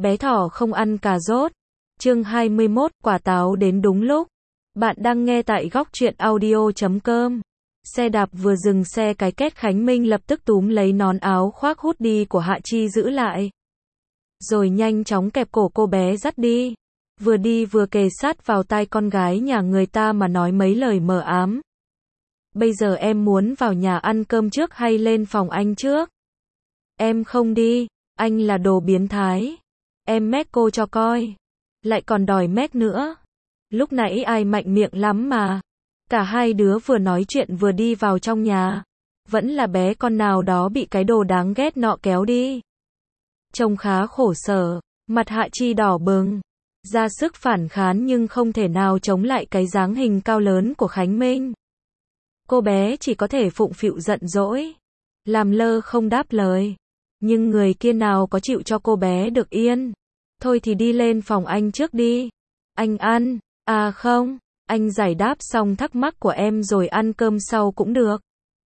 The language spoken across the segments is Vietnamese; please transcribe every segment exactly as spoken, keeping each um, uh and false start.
Bé thỏ không ăn cà rốt. Chương hai mươi mốt, quả táo đến đúng lúc. Bạn đang nghe tại góc truyện audio chấm com. Xe đạp vừa dừng xe cái két Khánh Minh lập tức túm lấy nón áo khoác hút đi của Hạ Chi giữ lại. Rồi nhanh chóng kẹp cổ cô bé dắt đi. Vừa đi vừa kề sát vào tai con gái nhà người ta mà nói mấy lời mờ ám. Bây giờ em muốn vào nhà ăn cơm trước hay lên phòng anh trước? Em không đi, anh là đồ biến thái. Em mét cô cho coi. Lại còn đòi mét nữa. Lúc nãy ai mạnh miệng lắm mà. Cả hai đứa vừa nói chuyện vừa đi vào trong nhà. Vẫn là bé con nào đó bị cái đồ đáng ghét nọ kéo đi. Trông khá khổ sở, mặt Hạ Chi đỏ bừng. Ra sức phản kháng nhưng không thể nào chống lại cái dáng hình cao lớn của Khánh Minh. Cô bé chỉ có thể phụng phịu giận dỗi. Làm lơ không đáp lời. Nhưng người kia nào có chịu cho cô bé được yên. Thôi thì đi lên phòng anh trước đi. Anh ăn. À không, anh giải đáp xong thắc mắc của em rồi ăn cơm sau cũng được.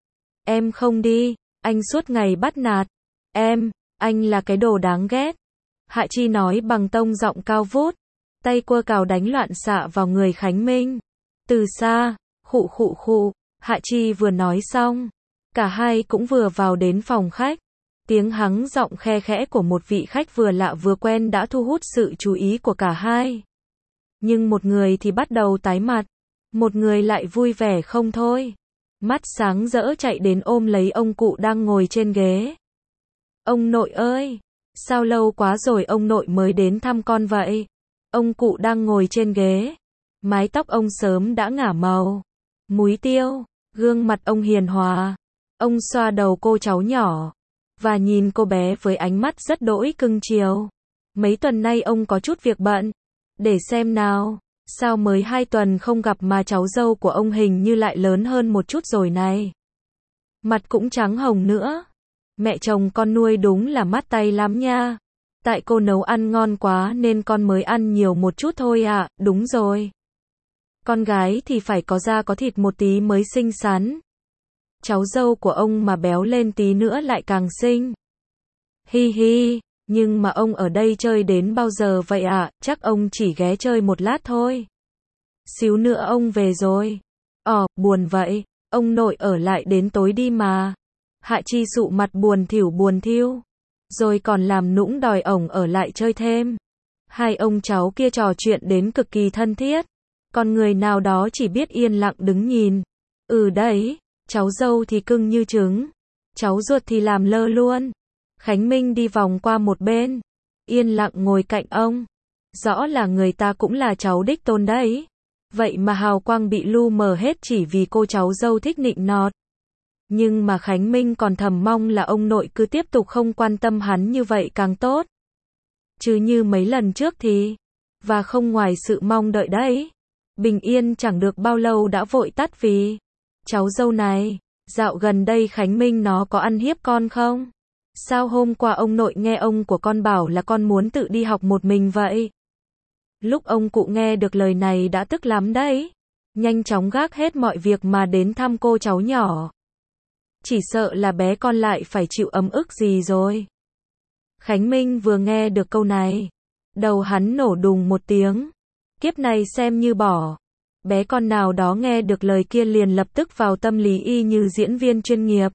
Em không đi, anh suốt ngày bắt nạt. Em, anh là cái đồ đáng ghét. Hạ Chi nói bằng tông giọng cao vút. Tay quơ cào đánh loạn xạ vào người Khánh Minh. Từ xa, khụ khụ khụ, Hạ Chi vừa nói xong. Cả hai cũng vừa vào đến phòng khách. Tiếng hắng giọng khe khẽ của một vị khách vừa lạ vừa quen đã thu hút sự chú ý của cả hai. Nhưng một người thì bắt đầu tái mặt, một người lại vui vẻ không thôi. Mắt sáng rỡ chạy đến ôm lấy ông cụ đang ngồi trên ghế. Ông nội ơi, sao lâu quá rồi ông nội mới đến thăm con vậy? Ông cụ đang ngồi trên ghế, mái tóc ông sớm đã ngả màu, múi tiêu, gương mặt ông hiền hòa. Ông xoa đầu cô cháu nhỏ và nhìn cô bé với ánh mắt rất đỗi cưng chiều. Mấy tuần nay ông có chút việc bận. Để xem nào, sao mới hai tuần không gặp mà cháu dâu của ông hình như lại lớn hơn một chút rồi này. Mặt cũng trắng hồng nữa. Mẹ chồng con nuôi đúng là mát tay lắm nha. Tại cô nấu ăn ngon quá nên con mới ăn nhiều một chút thôi ạ, đúng rồi. Con gái thì phải có da có thịt một tí mới xinh xắn. Cháu dâu của ông mà béo lên tí nữa lại càng xinh. Hi hi, nhưng mà ông ở đây chơi đến bao giờ vậy ạ? À? Chắc ông chỉ ghé chơi một lát thôi. Xíu nữa ông về rồi. Ồ, buồn vậy, ông nội ở lại đến tối đi mà. Hạ Chi sụ mặt buồn thỉu buồn thiu. Rồi còn làm nũng đòi ổng ở lại chơi thêm. Hai ông cháu kia trò chuyện đến cực kỳ thân thiết. Còn người nào đó chỉ biết yên lặng đứng nhìn. Ừ đấy. Cháu dâu thì cưng như trứng. Cháu ruột thì làm lơ luôn. Khánh Minh đi vòng qua một bên. Yên lặng ngồi cạnh ông. Rõ là người ta cũng là cháu đích tôn đấy. Vậy mà hào quang bị lu mờ hết chỉ vì cô cháu dâu thích nịnh nọt. Nhưng mà Khánh Minh còn thầm mong là ông nội cứ tiếp tục không quan tâm hắn như vậy càng tốt. Chứ như mấy lần trước thì. Và không ngoài sự mong đợi đấy. Bình yên chẳng được bao lâu đã vội tắt vì. Cháu dâu này, dạo gần đây Khánh Minh nó có ăn hiếp con không? Sao hôm qua ông nội nghe ông của con bảo là con muốn tự đi học một mình vậy? Lúc ông cụ nghe được lời này đã tức lắm đấy. Nhanh chóng gác hết mọi việc mà đến thăm cô cháu nhỏ. Chỉ sợ là bé con lại phải chịu ấm ức gì rồi. Khánh Minh vừa nghe được câu này. Đầu hắn nổ đùng một tiếng. Kiếp này xem như bỏ. Bé con nào đó nghe được lời kia liền lập tức vào tâm lý y như diễn viên chuyên nghiệp.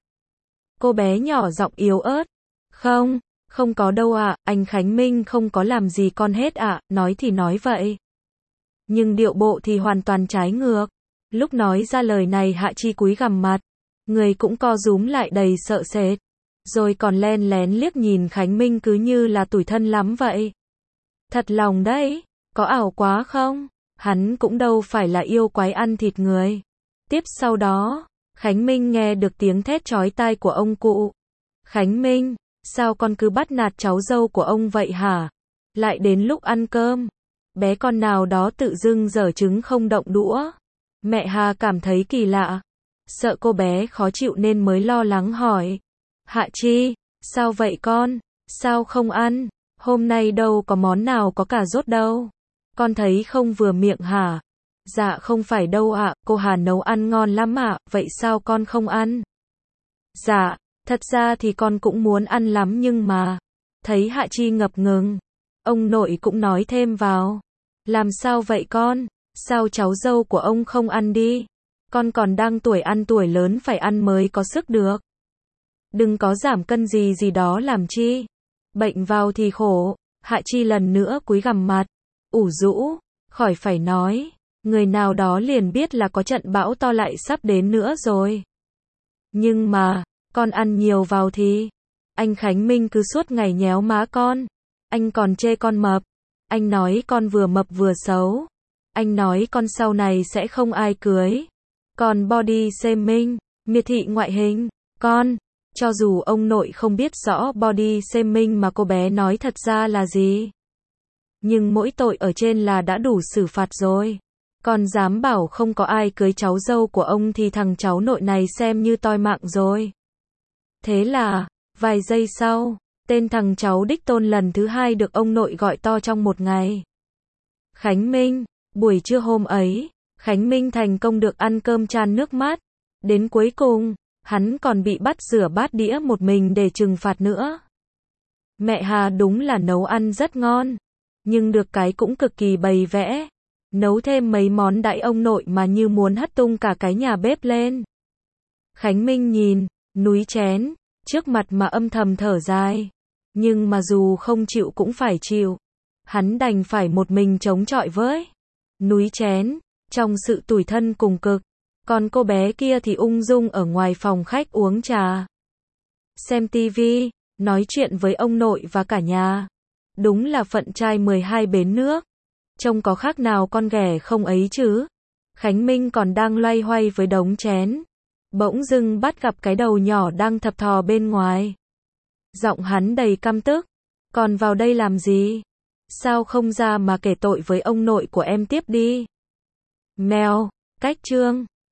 Cô bé nhỏ giọng yếu ớt. Không, không có đâu ạ, à, anh Khánh Minh không có làm gì con hết ạ, à, nói thì nói vậy. Nhưng điệu bộ thì hoàn toàn trái ngược. Lúc nói ra lời này Hạ Chi cúi gằm mặt. Người cũng co rúm lại đầy sợ sệt. Rồi còn len lén liếc nhìn Khánh Minh cứ như là tủi thân lắm vậy. Thật lòng đấy, có ảo quá không? Hắn cũng đâu phải là yêu quái ăn thịt người. Tiếp sau đó, Khánh Minh nghe được tiếng thét chói tai của ông cụ. Khánh Minh, sao con cứ bắt nạt cháu dâu của ông vậy hả? Lại đến lúc ăn cơm, bé con nào đó tự dưng giở trứng không động đũa. Mẹ Hà cảm thấy kỳ lạ. Sợ cô bé khó chịu nên mới lo lắng hỏi. Hạ Chi, sao vậy con? Sao không ăn? Hôm nay đâu có món nào có cà rốt đâu. Con thấy không vừa miệng hả? Dạ không phải đâu ạ, à, cô Hà nấu ăn ngon lắm ạ, à, vậy sao con không ăn? Dạ, thật ra thì con cũng muốn ăn lắm nhưng mà. Thấy Hạ Chi ngập ngừng. Ông nội cũng nói thêm vào. Làm sao vậy con? Sao cháu dâu của ông không ăn đi? Con còn đang tuổi ăn tuổi lớn phải ăn mới có sức được. Đừng có giảm cân gì gì đó làm chi. Bệnh vào thì khổ. Hạ Chi lần nữa cúi gằm mặt. Ủ rũ. Khỏi phải nói. Người nào đó liền biết là có trận bão to lại sắp đến nữa rồi. Nhưng mà, con ăn nhiều vào thì. Anh Khánh Minh cứ suốt ngày nhéo má con. Anh còn chê con mập. Anh nói con vừa mập vừa xấu. Anh nói con sau này sẽ không ai cưới. Còn body shaming, miệt thị ngoại hình. Con, cho dù ông nội không biết rõ body shaming mà cô bé nói thật ra là gì. Nhưng mỗi tội ở trên là đã đủ xử phạt rồi. Con dám bảo không có ai cưới cháu dâu của ông thì thằng cháu nội này xem như toi mạng rồi. Thế là, vài giây sau, tên thằng cháu đích tôn lần thứ hai được ông nội gọi to trong một ngày. Khánh Minh, buổi trưa hôm ấy, Khánh Minh thành công được ăn cơm chan nước mát. Đến cuối cùng, hắn còn bị bắt rửa bát đĩa một mình để trừng phạt nữa. Mẹ Hà đúng là nấu ăn rất ngon, nhưng được cái cũng cực kỳ bày vẽ. Nấu thêm mấy món đãi ông nội mà như muốn hất tung cả cái nhà bếp lên. Khánh Minh nhìn, núi chén, trước mặt mà âm thầm thở dài. Nhưng mà dù không chịu cũng phải chịu. Hắn đành phải một mình chống chọi với núi chén, trong sự tủi thân cùng cực. Còn cô bé kia thì ung dung ở ngoài phòng khách uống trà, xem tivi, nói chuyện với ông nội và cả nhà. Đúng là phận trai mười hai bến nước. Trông có khác nào con ghẻ không ấy chứ. Khánh Minh còn đang loay hoay với đống chén. Bỗng dưng bắt gặp cái đầu nhỏ đang thập thò bên ngoài. Giọng hắn đầy căm tức. Còn vào đây làm gì? Sao không ra mà kể tội với ông nội của em tiếp đi? Mèo, cách chương.